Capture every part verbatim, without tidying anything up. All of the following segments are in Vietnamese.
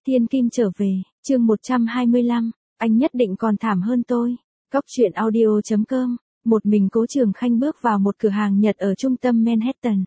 Thiên Kim trở về, chương một trăm hai mươi lăm, anh nhất định còn thảm hơn tôi. Cóc truyện audio chấm com, một mình Cố Trường Khanh bước vào một cửa hàng Nhật ở trung tâm Manhattan.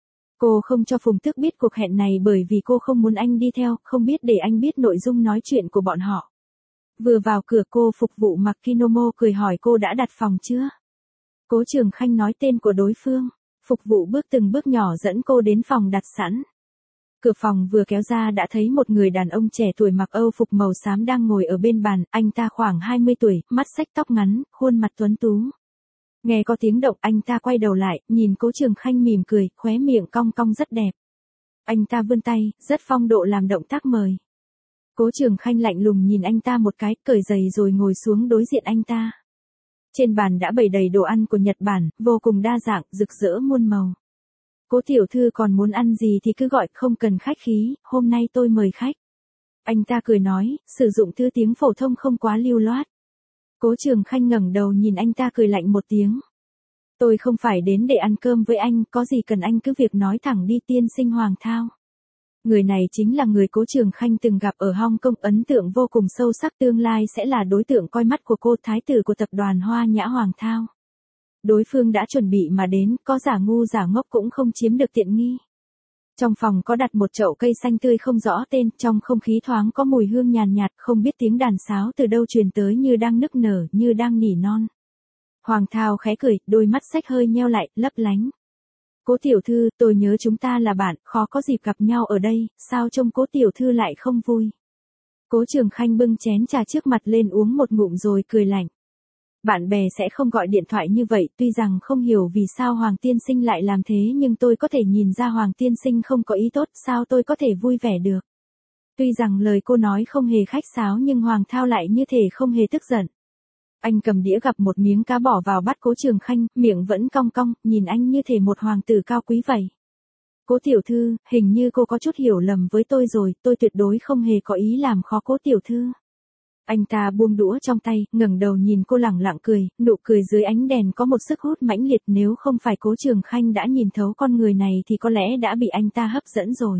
Cô không cho Phùng Tước biết cuộc hẹn này bởi vì cô không muốn anh đi theo, không biết để anh biết nội dung nói chuyện của bọn họ. Vừa vào cửa cô phục vụ mặc kimono cười hỏi cô đã đặt phòng chưa? Cố Trường Khanh nói tên của đối phương, phục vụ bước từng bước nhỏ dẫn cô đến phòng đặt sẵn. Cửa phòng vừa kéo ra đã thấy một người đàn ông trẻ tuổi mặc Âu phục màu xám đang ngồi ở bên bàn, anh ta khoảng hai mươi tuổi, mắt xách tóc ngắn, khuôn mặt tuấn tú. Nghe có tiếng động anh ta quay đầu lại, nhìn Cố Trường Khanh mỉm cười, khóe miệng cong cong rất đẹp. Anh ta vươn tay, rất phong độ làm động tác mời. Cố Trường Khanh lạnh lùng nhìn anh ta một cái, cởi giày rồi ngồi xuống đối diện anh ta. Trên bàn đã bày đầy đồ ăn của Nhật Bản, vô cùng đa dạng, rực rỡ muôn màu. Cố tiểu thư còn muốn ăn gì thì cứ gọi, không cần khách khí, hôm nay tôi mời khách. Anh ta cười nói, sử dụng thứ tiếng phổ thông không quá lưu loát. Cố Trường Khanh ngẩng đầu nhìn anh ta cười lạnh một tiếng. Tôi không phải đến để ăn cơm với anh, có gì cần anh cứ việc nói thẳng đi tiên sinh Hoàng Thao. Người này chính là người Cố Trường Khanh từng gặp ở Hong Kong, ấn tượng vô cùng sâu sắc, tương lai sẽ là đối tượng coi mắt của cô, thái tử của tập đoàn Hoa Nhã Hoàng Thao. Đối phương đã chuẩn bị mà đến, có giả ngu giả ngốc cũng không chiếm được tiện nghi. Trong phòng có đặt một chậu cây xanh tươi không rõ tên, trong không khí thoáng có mùi hương nhàn nhạt, không biết tiếng đàn sáo từ đâu truyền tới, như đang nức nở, như đang nỉ non. Hoàng Thao khẽ cười, đôi mắt xách hơi nheo lại, lấp lánh. Cố tiểu thư, tôi nhớ chúng ta là bạn, khó có dịp gặp nhau ở đây, sao trông Cố tiểu thư lại không vui? Cố Trường Khanh bưng chén trà trước mặt lên uống một ngụm rồi cười lạnh. Bạn bè sẽ không gọi điện thoại như vậy, tuy rằng không hiểu vì sao Hoàng tiên sinh lại làm thế, nhưng tôi có thể nhìn ra Hoàng tiên sinh không có ý tốt, sao tôi có thể vui vẻ được? Tuy rằng lời cô nói không hề khách sáo nhưng Hoàng Thao lại như thể không hề tức giận. Anh cầm đĩa gặp một miếng cá bỏ vào bát Cố Trường Khanh, miệng vẫn cong cong, nhìn anh như thể một hoàng tử cao quý vậy. Cố tiểu thư, hình như cô có chút hiểu lầm với tôi rồi, tôi tuyệt đối không hề có ý làm khó Cố tiểu thư. Anh ta buông đũa trong tay, ngẩng đầu nhìn cô lẳng lặng cười, nụ cười dưới ánh đèn có một sức hút mãnh liệt, nếu không phải Cố Trường Khanh đã nhìn thấu con người này thì có lẽ đã bị anh ta hấp dẫn rồi.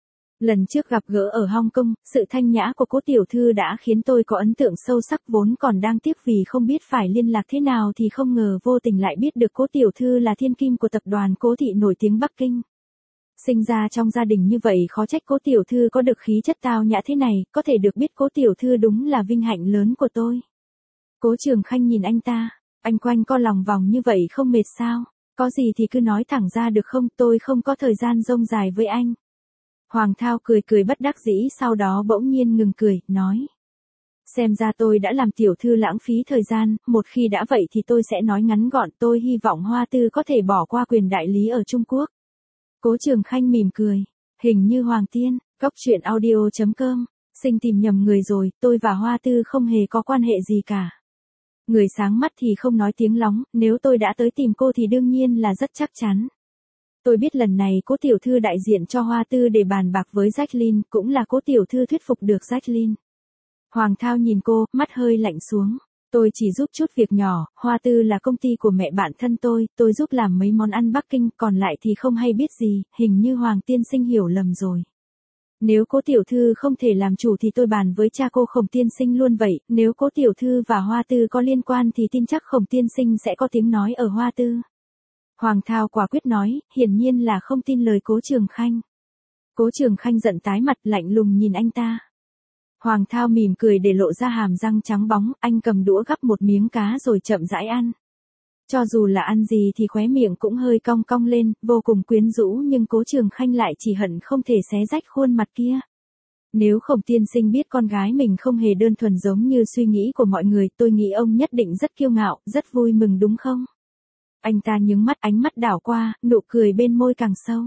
Lần trước gặp gỡ ở Hong Kong, sự thanh nhã của Cố tiểu thư đã khiến tôi có ấn tượng sâu sắc, vốn còn đang tiếc vì không biết phải liên lạc thế nào thì không ngờ vô tình lại biết được Cố tiểu thư là thiên kim của tập đoàn Cố thị nổi tiếng Bắc Kinh. Sinh ra trong gia đình như vậy khó trách Cố tiểu thư có được khí chất tao nhã thế này, có thể được biết Cố tiểu thư đúng là vinh hạnh lớn của tôi. Cố Trường Khanh nhìn anh ta, anh quanh co lòng vòng như vậy không mệt sao? Có gì thì cứ nói thẳng ra được không, tôi không có thời gian rông dài với anh. Hoàng Thao cười cười bất đắc dĩ, sau đó bỗng nhiên ngừng cười, nói. Xem ra tôi đã làm tiểu thư lãng phí thời gian, một khi đã vậy thì tôi sẽ nói ngắn gọn, tôi hy vọng Hoa Tư có thể bỏ qua quyền đại lý ở Trung Quốc. Cố Trường Khanh mỉm cười, hình như Hoàng tiên, cóc truyện audio chấm com, sinh tìm nhầm người rồi, tôi và Hoa Tư không hề có quan hệ gì cả. Người sáng mắt thì không nói tiếng lóng, nếu tôi đã tới tìm cô thì đương nhiên là rất chắc chắn. Tôi biết lần này Cố tiểu thư đại diện cho Hoa Tư để bàn bạc với Jacqueline, cũng là Cố tiểu thư thuyết phục được Jacqueline. Hoàng Thao nhìn cô, mắt hơi lạnh xuống. Tôi chỉ giúp chút việc nhỏ, Hoa Tư là công ty của mẹ bạn thân tôi, tôi giúp làm mấy món ăn Bắc Kinh, còn lại thì không hay biết gì, hình như Hoàng tiên sinh hiểu lầm rồi. Nếu Cố tiểu thư không thể làm chủ thì tôi bàn với cha cô Khổng tiên sinh luôn vậy, nếu Cố tiểu thư và Hoa Tư có liên quan thì tin chắc Khổng tiên sinh sẽ có tiếng nói ở Hoa Tư. Hoàng Thao quả quyết nói, hiển nhiên là không tin lời Cố Trường Khanh. Cố Trường Khanh giận tái mặt, lạnh lùng nhìn anh ta. Hoàng Thao mỉm cười để lộ ra hàm răng trắng bóng, anh cầm đũa gắp một miếng cá rồi chậm rãi ăn. Cho dù là ăn gì thì khóe miệng cũng hơi cong cong lên, vô cùng quyến rũ, nhưng Cố Trường Khanh lại chỉ hận không thể xé rách khuôn mặt kia. Nếu Khổng tiên sinh biết con gái mình không hề đơn thuần giống như suy nghĩ của mọi người, tôi nghĩ ông nhất định rất kiêu ngạo, rất vui mừng đúng không? Anh ta nhướng mắt, ánh mắt đảo qua, nụ cười bên môi càng sâu.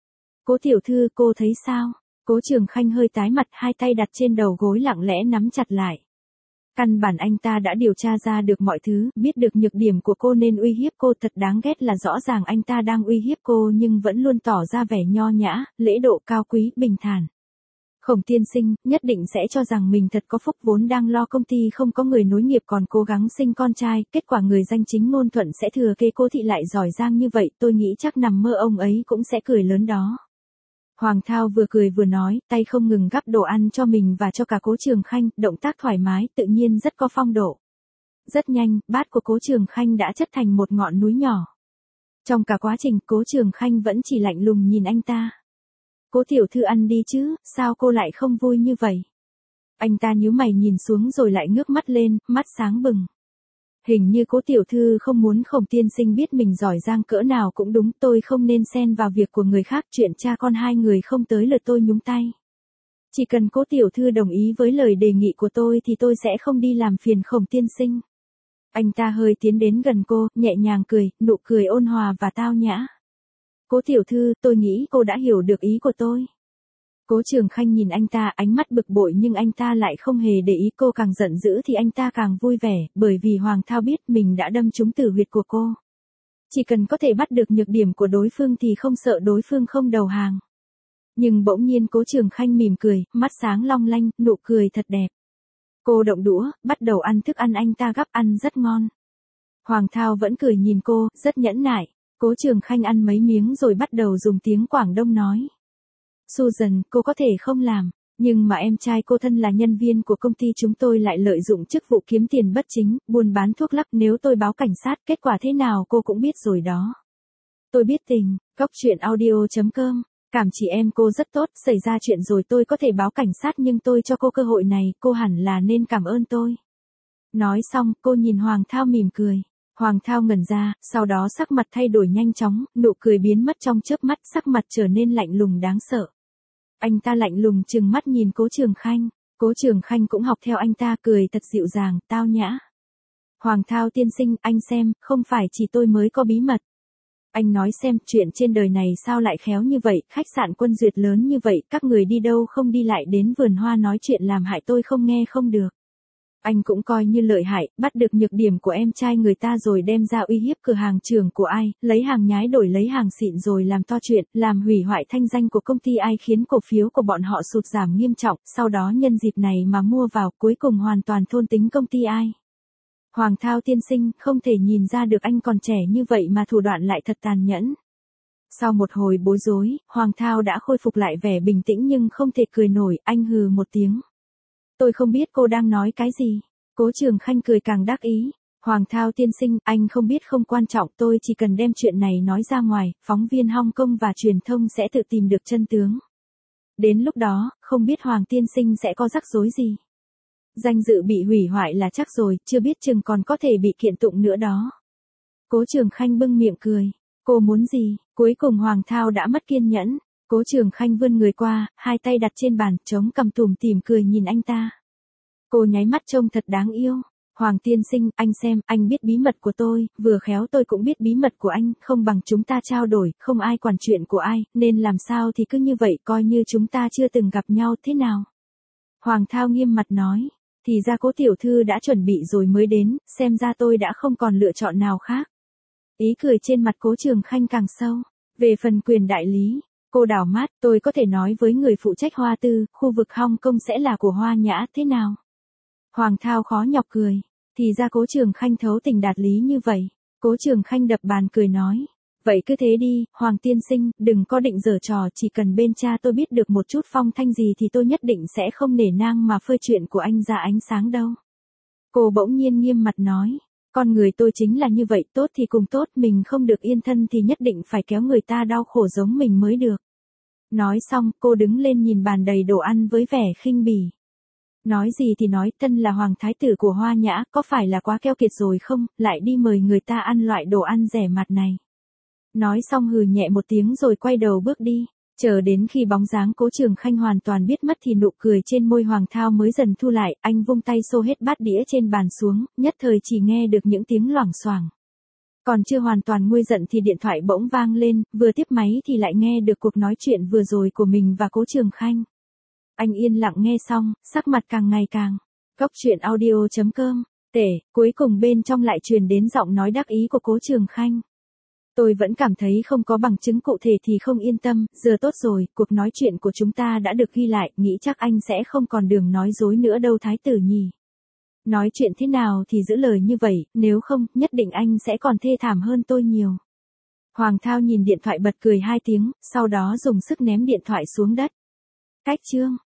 Cố tiểu thư, cô thấy sao? Cố Trường Khanh hơi tái mặt, hai tay đặt trên đầu gối lặng lẽ nắm chặt lại. Căn bản anh ta đã điều tra ra được mọi thứ, biết được nhược điểm của cô nên uy hiếp cô, thật đáng ghét là rõ ràng anh ta đang uy hiếp cô nhưng vẫn luôn tỏ ra vẻ nho nhã, lễ độ cao quý, bình thản. Khổng tiên sinh, nhất định sẽ cho rằng mình thật có phúc, vốn đang lo công ty không có người nối nghiệp còn cố gắng sinh con trai, kết quả người danh chính ngôn thuận sẽ thừa kế Cố thị lại giỏi giang như vậy, tôi nghĩ chắc nằm mơ ông ấy cũng sẽ cười lớn đó. Hoàng Thao vừa cười vừa nói, tay không ngừng gắp đồ ăn cho mình và cho cả Cố Trường Khanh, động tác thoải mái, tự nhiên rất có phong độ. Rất nhanh, bát của Cố Trường Khanh đã chất thành một ngọn núi nhỏ. Trong cả quá trình, Cố Trường Khanh vẫn chỉ lạnh lùng nhìn anh ta. Cố tiểu thư ăn đi chứ, sao cô lại không vui như vậy? Anh ta nhíu mày nhìn xuống rồi lại ngước mắt lên, mắt sáng bừng. Hình như Cố tiểu thư không muốn Khổng tiên sinh biết mình giỏi giang cỡ nào cũng đúng, tôi không nên xen vào việc của người khác, chuyện cha con hai người không tới lượt tôi nhúng tay. Chỉ cần Cố tiểu thư đồng ý với lời đề nghị của tôi thì tôi sẽ không đi làm phiền Khổng tiên sinh. Anh ta hơi tiến đến gần cô, nhẹ nhàng cười, nụ cười ôn hòa và tao nhã. Cố tiểu thư, tôi nghĩ cô đã hiểu được ý của tôi. Cố Trường Khanh nhìn anh ta, ánh mắt bực bội nhưng anh ta lại không hề để ý, cô càng giận dữ thì anh ta càng vui vẻ, bởi vì Hoàng Thao biết mình đã đâm trúng tử huyệt của cô. Chỉ cần có thể bắt được nhược điểm của đối phương thì không sợ đối phương không đầu hàng. Nhưng bỗng nhiên Cố Trường Khanh mỉm cười, mắt sáng long lanh, nụ cười thật đẹp. Cô động đũa, bắt đầu ăn thức ăn anh ta gắp, ăn rất ngon. Hoàng Thao vẫn cười nhìn cô, rất nhẫn nại. Cố Trường Khanh ăn mấy miếng rồi bắt đầu dùng tiếng Quảng Đông nói. Susan, cô có thể không làm, nhưng mà em trai cô thân là nhân viên của công ty chúng tôi lại lợi dụng chức vụ kiếm tiền bất chính, buôn bán thuốc lắc, nếu tôi báo cảnh sát, kết quả thế nào cô cũng biết rồi đó. Tôi biết tình, góc chuyện audio chấm com, cảm chị em cô rất tốt, xảy ra chuyện rồi tôi có thể báo cảnh sát nhưng tôi cho cô cơ hội này, cô hẳn là nên cảm ơn tôi. Nói xong, cô nhìn Hoàng Thao mỉm cười. Hoàng Thao ngẩn ra, sau đó sắc mặt thay đổi nhanh chóng, nụ cười biến mất trong chớp mắt, sắc mặt trở nên lạnh lùng đáng sợ. Anh ta lạnh lùng trừng mắt nhìn Cố Trường Khanh, Cố Trường Khanh cũng học theo anh ta, cười thật dịu dàng, tao nhã. Hoàng Thao tiên sinh, anh xem, không phải chỉ tôi mới có bí mật. Anh nói xem, chuyện trên đời này sao lại khéo như vậy, khách sạn Quân Duyệt lớn như vậy, các người đi đâu không đi lại đến vườn hoa nói chuyện làm hại tôi không nghe không được. Anh cũng coi như lợi hại, bắt được nhược điểm của em trai người ta rồi đem ra uy hiếp cửa hàng trưởng của ai, lấy hàng nhái đổi lấy hàng xịn rồi làm to chuyện, làm hủy hoại thanh danh của công ty ai, khiến cổ phiếu của bọn họ sụt giảm nghiêm trọng, sau đó nhân dịp này mà mua vào, cuối cùng hoàn toàn thôn tính công ty ai. Hoàng Thao tiên sinh, không thể nhìn ra được anh còn trẻ như vậy mà thủ đoạn lại thật tàn nhẫn. Sau một hồi bối rối, Hoàng Thao đã khôi phục lại vẻ bình tĩnh nhưng không thể cười nổi, anh hừ một tiếng. Tôi không biết cô đang nói cái gì. Cố Trường Khanh cười càng đắc ý. Hoàng Thao tiên sinh, anh không biết không quan trọng, tôi chỉ cần đem chuyện này nói ra ngoài, phóng viên Hong Kong và truyền thông sẽ tự tìm được chân tướng. Đến lúc đó, không biết Hoàng tiên sinh sẽ có rắc rối gì. Danh dự bị hủy hoại là chắc rồi, chưa biết chừng còn có thể bị kiện tụng nữa đó. Cố Trường Khanh bưng miệng cười. Cô muốn gì? Cuối cùng Hoàng Thao đã mất kiên nhẫn. Cố Trường Khanh vươn người qua, hai tay đặt trên bàn, chống cằm tủm tỉm cười nhìn anh ta. Cô nháy mắt trông thật đáng yêu. Hoàng tiên sinh, anh xem, anh biết bí mật của tôi, vừa khéo tôi cũng biết bí mật của anh, không bằng chúng ta trao đổi, không ai quản chuyện của ai, nên làm sao thì cứ như vậy, coi như chúng ta chưa từng gặp nhau, thế nào? Hoàng Thao nghiêm mặt nói, thì ra Cố tiểu thư đã chuẩn bị rồi mới đến, xem ra tôi đã không còn lựa chọn nào khác. Ý cười trên mặt Cố Trường Khanh càng sâu. Về phần quyền đại lý, cô đảo mắt, tôi có thể nói với người phụ trách Hoa Tư, khu vực Hong Kong sẽ là của Hoa Nhã, thế nào? Hoàng Thao khó nhọc cười, thì ra Cố Trường Khanh thấu tình đạt lý như vậy. Cố Trường Khanh đập bàn cười nói, vậy cứ thế đi, Hoàng tiên sinh, đừng có định giở trò, chỉ cần bên cha tôi biết được một chút phong thanh gì thì tôi nhất định sẽ không nể nang mà phơi chuyện của anh ra ánh sáng đâu. Cô bỗng nhiên nghiêm mặt nói, con người tôi chính là như vậy, tốt thì cùng tốt, mình không được yên thân thì nhất định phải kéo người ta đau khổ giống mình mới được. Nói xong, cô đứng lên nhìn bàn đầy đồ ăn với vẻ khinh bỉ. Nói gì thì nói, thân là hoàng thái tử của Hoa Nhã, có phải là quá keo kiệt rồi không, lại đi mời người ta ăn loại đồ ăn rẻ mạt này. Nói xong hừ nhẹ một tiếng rồi quay đầu bước đi. Chờ đến khi bóng dáng Cố Trường Khanh hoàn toàn biết mất thì nụ cười trên môi Hoàng Thao mới dần thu lại, anh vung tay xô hết bát đĩa trên bàn xuống, nhất thời chỉ nghe được những tiếng loảng xoảng. Còn chưa hoàn toàn nguôi giận thì điện thoại bỗng vang lên, vừa tiếp máy thì lại nghe được cuộc nói chuyện vừa rồi của mình và Cố Trường Khanh. Anh yên lặng nghe xong, sắc mặt càng ngày càng. Góc chuyện audio chấm com, tể, cuối cùng bên trong lại truyền đến giọng nói đắc ý của Cố Trường Khanh. Tôi vẫn cảm thấy không có bằng chứng cụ thể thì không yên tâm, giờ tốt rồi, cuộc nói chuyện của chúng ta đã được ghi lại, nghĩ chắc anh sẽ không còn đường nói dối nữa đâu thái tử nhỉ. Nói chuyện thế nào thì giữ lời như vậy, nếu không, nhất định anh sẽ còn thê thảm hơn tôi nhiều. Hoàng Thao nhìn điện thoại bật cười hai tiếng, sau đó dùng sức ném điện thoại xuống đất. Cách chương.